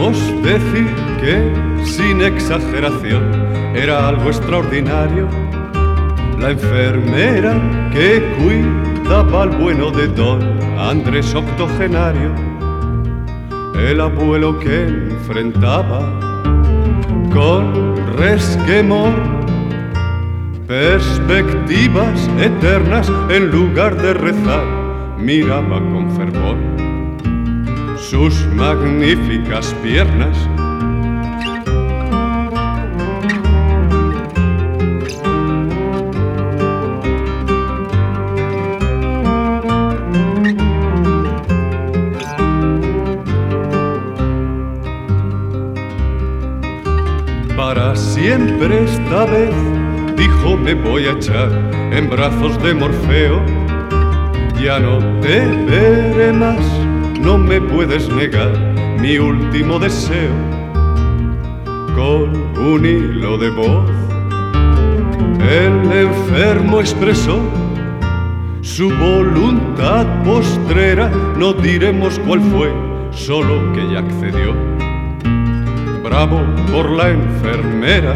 podemos decir que, sin exageración, era algo extraordinario. La enfermera que cuidaba al bueno de don Andrés octogenario, el abuelo que enfrentaba con resquemor perspectivas eternas, en lugar de rezar miraba con fervor sus magníficas piernas. Para siempre esta vez, dijo, me voy a echar en brazos de Morfeo. Ya no te veré más, no me puedes negar mi último deseo. Con un hilo de voz, el enfermo expresó su voluntad postrera. No diremos cuál fue, solo que ya accedió. Bravo por la enfermera.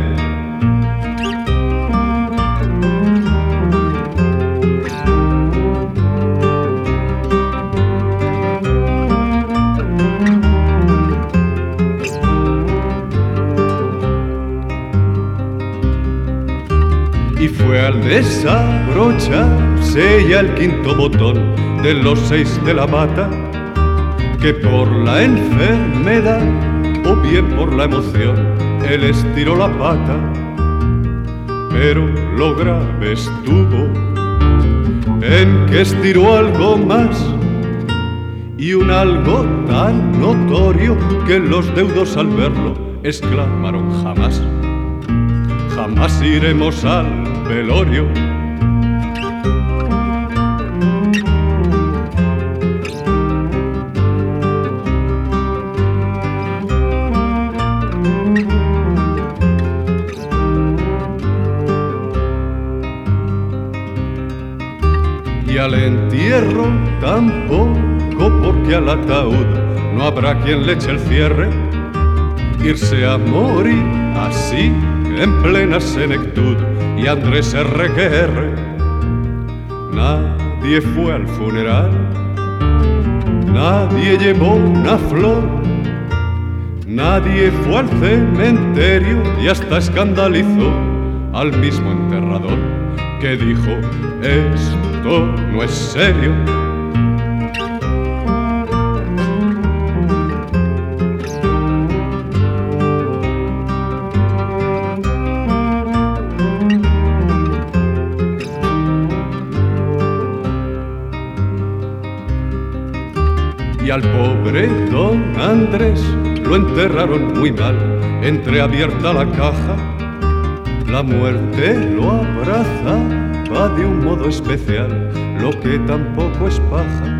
Y fue al desabrocharse ya el quinto botón de los 6 de la bata, que por la enfermedad o bien por la emoción él estiró la pata. Pero lo grave estuvo en que estiró algo más, y un algo tan notorio que los deudos al verlo exclamaron jamás. Jamás iremos al velorio. Y al entierro tampoco, porque al ataúd no habrá quien le eche el cierre. Irse a morir así en plena senectud, y Andrés RQR. Nadie fue al funeral, nadie llevó una flor, nadie fue al cementerio, y hasta escandalizó al mismo enterrador, que dijo, esto no es serio. Y al pobre don Andrés lo enterraron muy mal, entreabierta la caja. La muerte lo abrazaba de un modo especial, lo que tampoco es paja.